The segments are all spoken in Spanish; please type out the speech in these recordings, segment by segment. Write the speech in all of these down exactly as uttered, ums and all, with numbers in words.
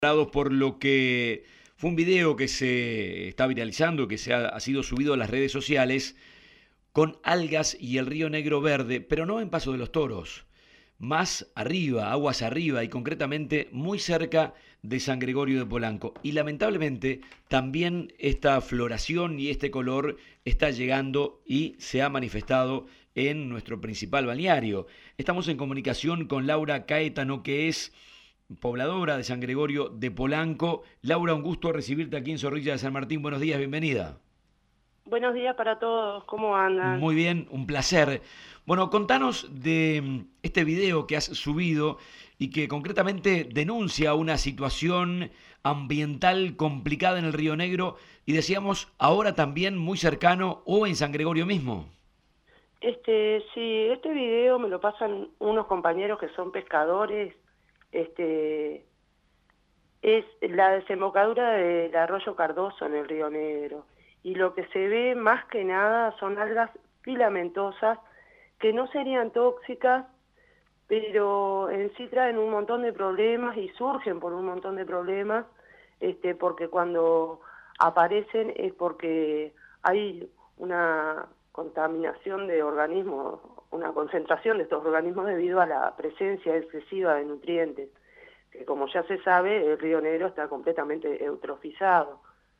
Por lo que fue un video que se está viralizando, que se ha, ha sido subido a las redes sociales, con algas y el río Negro verde, pero no en Paso de los Toros, más arriba, aguas arriba y concretamente muy cerca de San Gregorio de Polanco. Y lamentablemente también esta floración y este color está llegando y se ha manifestado en nuestro principal balneario. Estamos en comunicación con Laura Caetano, que es pobladora de San Gregorio de Polanco. Laura, un gusto recibirte aquí en Zorrilla de San Martín. Buenos días, bienvenida. Buenos días para todos, ¿cómo andan? Muy bien, un placer. Bueno, contanos de este video que has subido y que concretamente denuncia una situación ambiental complicada en el Río Negro y decíamos ahora también muy cercano o en San Gregorio mismo. Este, sí, este video me lo pasan unos compañeros que son pescadores. Este, es la desembocadura del arroyo Cardoso en el Río Negro. Y lo que se ve más que nada son algas filamentosas que no serían tóxicas, pero en sí traen un montón de problemas y surgen por un montón de problemas, este, porque cuando aparecen es porque hay una contaminación de organismos, una concentración de estos organismos debido a la presencia excesiva de nutrientes, que como ya se sabe, el Río Negro está completamente eutrofizado.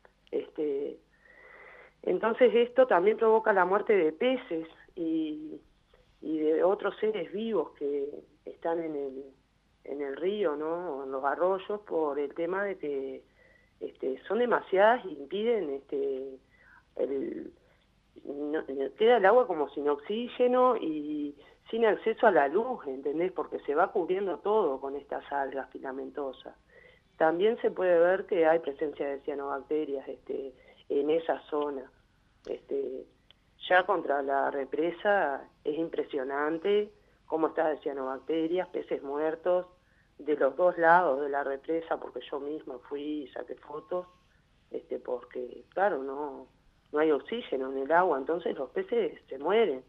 Este, entonces esto también provoca la muerte de peces y y de otros seres vivos que están en el, en el río, ¿no? O en los arroyos, por el tema de que este, son demasiadas y impiden, este, el, no, queda el agua como sin oxígeno y sin acceso a la luz, ¿entendés? Porque se va cubriendo todo con estas algas filamentosas. También se puede ver que hay presencia de cianobacterias este, en esa zona. Este, Ya contra la represa es impresionante cómo está de cianobacterias, peces muertos, de los dos lados de la represa, porque yo misma fui y saqué fotos, este, porque claro, no, no hay oxígeno en el agua, entonces los peces se mueren.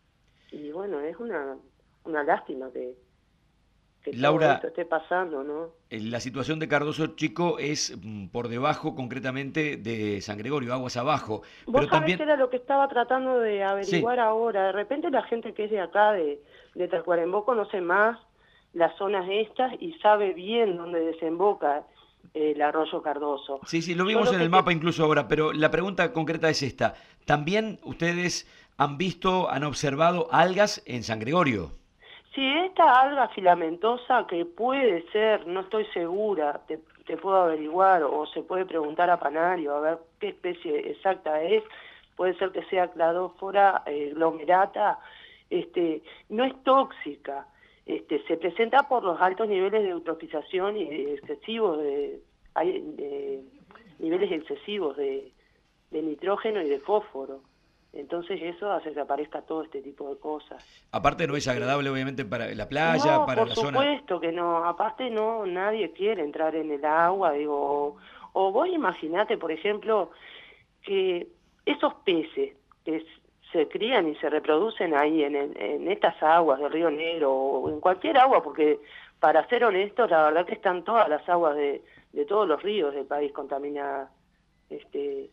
Y bueno, es una, una lástima que, que todo esto Laura, esté pasando, ¿no? la situación de Cardoso Chico es mm, por debajo concretamente de San Gregorio, aguas abajo, Vos pero sabés que también, era lo que estaba tratando de sí, averiguar ahora. De repente la gente que es de acá, de, de Tacuarembó, conoce más las zonas estas y sabe bien dónde desemboca eh, el arroyo Cardoso. sí, sí, lo Yo vimos lo en que el te... mapa incluso ahora, pero la pregunta concreta es esta. ¿También ustedes han visto, han observado algas en San Gregorio? Si esta alga filamentosa, que puede ser, no estoy segura, te, te puedo averiguar, o se puede preguntar a Panario a ver qué especie exacta es, puede ser que sea Cladófora eh, glomerata, este, no es tóxica, este, se presenta por los altos niveles de eutrofización y de excesivos de, hay, de niveles excesivos de, de nitrógeno y de fósforo. Entonces eso hace que aparezca todo este tipo de cosas. Aparte no es Este, agradable obviamente para la playa, no, para por la zona. supuesto que no. Aparte no, nadie quiere entrar en el agua, digo. O, o vos imaginate, por ejemplo, que esos peces que s- se crían y se reproducen ahí en, el- en estas aguas del Río Negro o en cualquier agua, porque para ser honestos, la verdad que están todas las aguas de, de todos los ríos del país contaminadas. Este,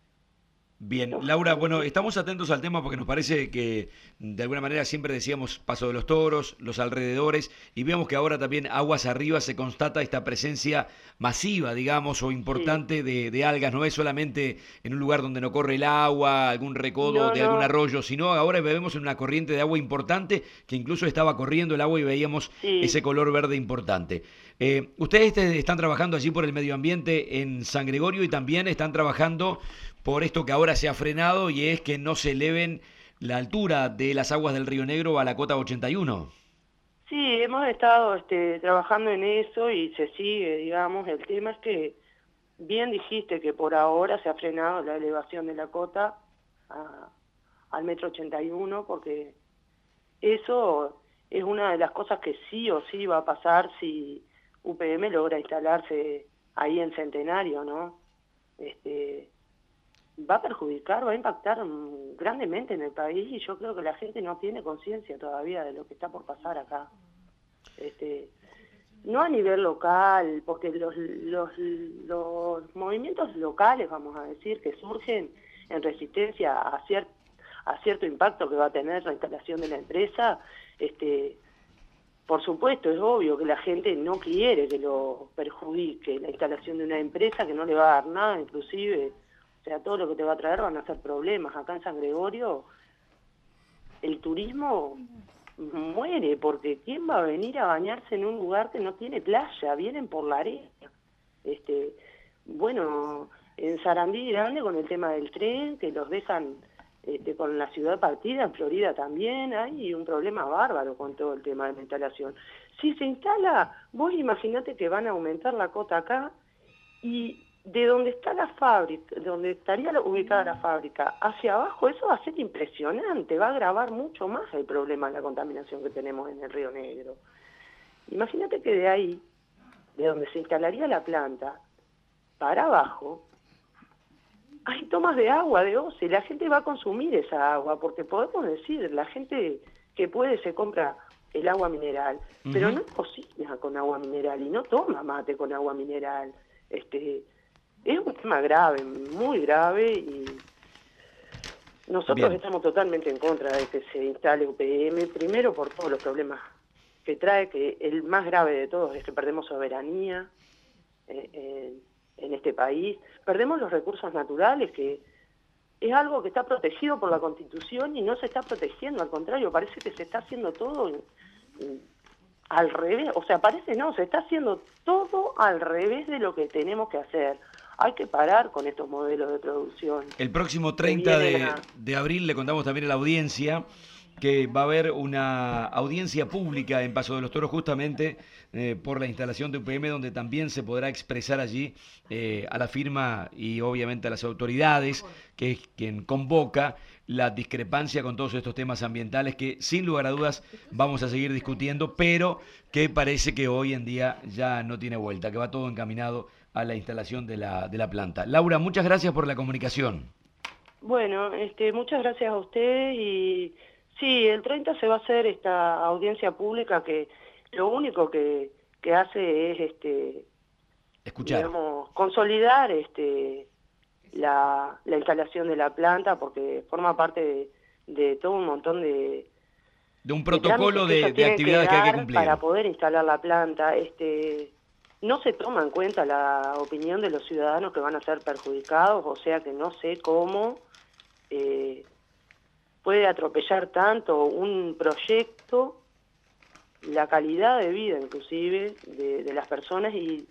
Bien, uf, Laura, bueno, eh, estamos atentos al tema porque nos parece que de alguna manera siempre decíamos Paso de los Toros, los alrededores, y vemos que ahora también aguas arriba se constata esta presencia masiva, digamos, o sí. importante de, de algas. No es solamente en un lugar donde no corre el agua, algún recodo No, de algún no, arroyo, sino ahora vemos en una corriente de agua importante que incluso estaba corriendo el agua y veíamos ese sí. color verde importante. Eh, ustedes te- están trabajando allí por el medio ambiente en San Gregorio y también están trabajando por esto que ahora se ha frenado y es que no se eleven la altura de las aguas del Río Negro a la cota ochenta y uno. Sí, hemos estado este, trabajando en eso y se sigue, digamos. El tema es que bien dijiste que por ahora se ha frenado la elevación de la cota a- al metro ochenta y uno, porque eso es una de las cosas que sí o sí va a pasar si U P M logra instalarse ahí en Centenario, ¿no? Este, va a perjudicar, va a impactar mm, grandemente en el país y yo creo que la gente no tiene conciencia todavía de lo que está por pasar acá. Este, no a nivel local, porque los, los, los movimientos locales, vamos a decir, que surgen en resistencia a, cier, a cierto impacto que va a tener la instalación de la empresa, este, por supuesto, es obvio que la gente no quiere que lo perjudique la instalación de una empresa que no le va a dar nada, inclusive, o sea, todo lo que te va a traer van a ser problemas. Acá en San Gregorio el turismo muere, porque ¿quién va a venir a bañarse en un lugar que no tiene playa? Vienen por la arena. Este, bueno, en Sarandí Grande con el tema del tren, que los dejan este, con la ciudad partida, en Florida también, hay un problema bárbaro con todo el tema de la instalación. Si se instala, vos imaginate que van a aumentar la cota acá, y de donde está la fábrica, donde estaría ubicada la fábrica, hacia abajo, eso va a ser impresionante, va a agravar mucho más el problema de la contaminación que tenemos en el Río Negro. Imagínate que de ahí, de donde se instalaría la planta, para abajo, hay tomas de agua, de O C E, la gente va a consumir esa agua, porque podemos decir, la gente que puede se compra el agua mineral, uh-huh. pero no cocina con agua mineral y no toma mate con agua mineral. Este, es un tema grave, muy grave, y nosotros Bien. estamos totalmente en contra de que se instale U P M, primero por todos los problemas que trae, que el más grave de todos es que perdemos soberanía eh, eh, en este país, perdemos los recursos naturales, que es algo que está protegido por la Constitución y no se está protegiendo, al contrario, parece que se está haciendo todo en, en, al revés, o sea, parece no, se está haciendo todo al revés de lo que tenemos que hacer. Hay que parar con estos modelos de producción. El próximo treinta de, a... de abril le contamos también a la audiencia que va a haber una audiencia pública en Paso de los Toros justamente eh, por la instalación de U P M, donde también se podrá expresar allí eh, a la firma y obviamente a las autoridades, que es quien convoca la discrepancia con todos estos temas ambientales que sin lugar a dudas vamos a seguir discutiendo, pero que parece que hoy en día ya no tiene vuelta, que va todo encaminado a la instalación de la, de la planta. Laura, muchas gracias por la comunicación. Bueno, este, muchas gracias a usted y sí, el treinta se va a hacer esta audiencia pública que lo único que, que hace es este, escuchar, digamos, consolidar este, la, la instalación de la planta, porque forma parte de, de todo un montón de de un protocolo de, de, de actividades que, que hay que cumplir para poder instalar la planta. Este, no se toma en cuenta la opinión de los ciudadanos que van a ser perjudicados, o sea que no sé cómo eh, puede atropellar tanto un proyecto, la calidad de vida inclusive de, de las personas y,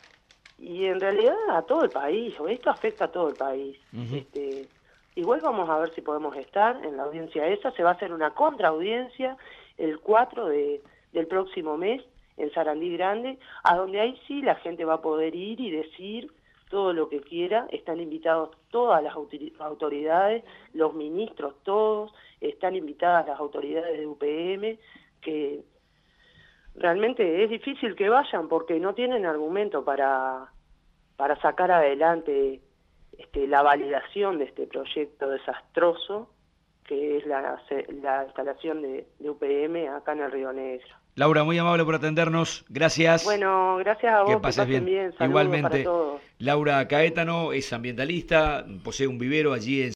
y en realidad a todo el país, o esto afecta a todo el país. Uh-huh. Este, igual vamos a ver si podemos estar en la audiencia esa, se va a hacer una contraaudiencia el cuatro de, del próximo mes en Sarandí Grande, a donde ahí sí la gente va a poder ir y decir todo lo que quiera. Están invitados todas las autoridades, los ministros todos, están invitadas las autoridades de U P M, que realmente es difícil que vayan porque no tienen argumento para, para sacar adelante este, la validación de este proyecto desastroso que es la, la instalación de, de U P M acá en el Río Negro. Laura, muy amable por atendernos, gracias. Bueno, gracias a vos, que pases bien. bien. Igualmente, para todos. Laura Caétano es ambientalista, posee un vivero allí en